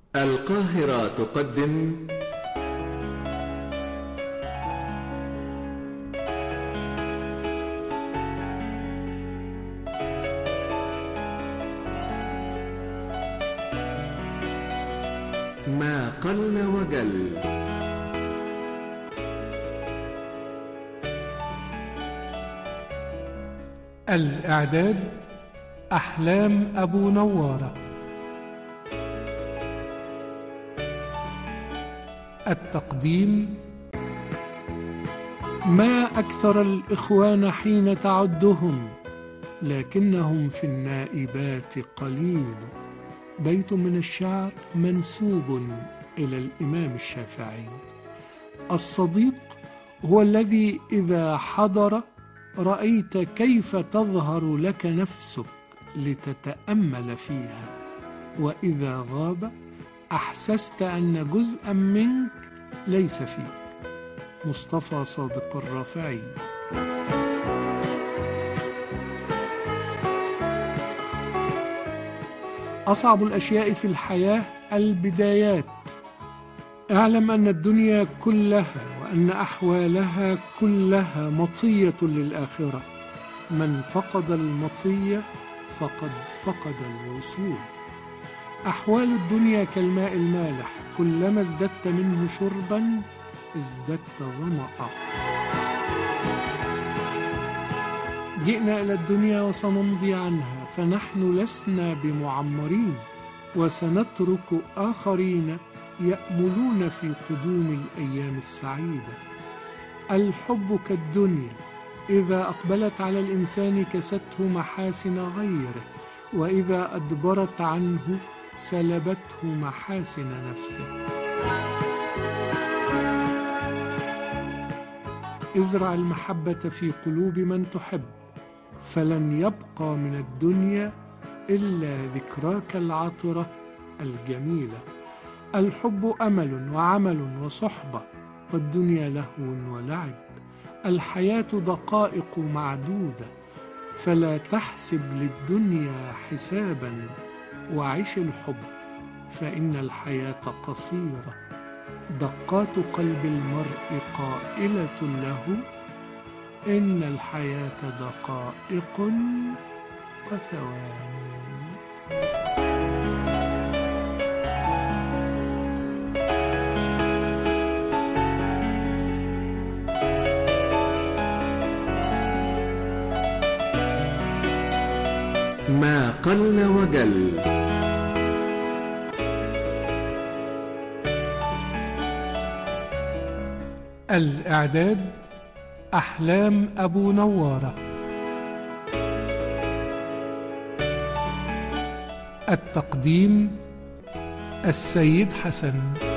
القاهرة تقدم ما قل وجل. الإعداد أحلام أبو نوارة. التقديم ما أكثر الإخوان حين تعدهم، لكنهم في النائبات قليل. بيت من الشعر منسوب إلى الإمام الشافعي. الصديق هو الذي إذا حضر رأيت كيف تظهر لك نفسك لتتأمل فيها، وإذا غاب أحسست أن جزءا منك ليس فيك. مصطفى صادق الرافعي. أصعب الأشياء في الحياة البدايات. اعلم أن الدنيا كلها وأن أحوالها كلها مطية للآخرة. من فقد المطية فقد فقد الوصول. أحوال الدنيا كالماء المالح، كلما ازددت منه شربا ازددت ظمأ. جئنا إلى الدنيا وسنمضي عنها، فنحن لسنا بمعمرين، وسنترك آخرين يأملون في قدوم الأيام السعيدة. الحب كالدنيا، إذا أقبلت على الإنسان كسته محاسن غيره، وإذا أدبرت عنه سلبته محاسن نفسه. ازرع المحبة في قلوب من تحب، فلن يبقى من الدنيا إلا ذكراك العطرة الجميلة. الحب أمل وعمل وصحبة، والدنيا لهو ولعب. الحياة دقائق معدودة، فلا تحسب للدنيا حسابا، وعش الحب فإن الحياة قصيرة. دقات قلب المرء قائلة له إن الحياة دقائق وثواني. ما قل وجل. الإعداد أحلام أبو نوارة. التقديم السيد حسن.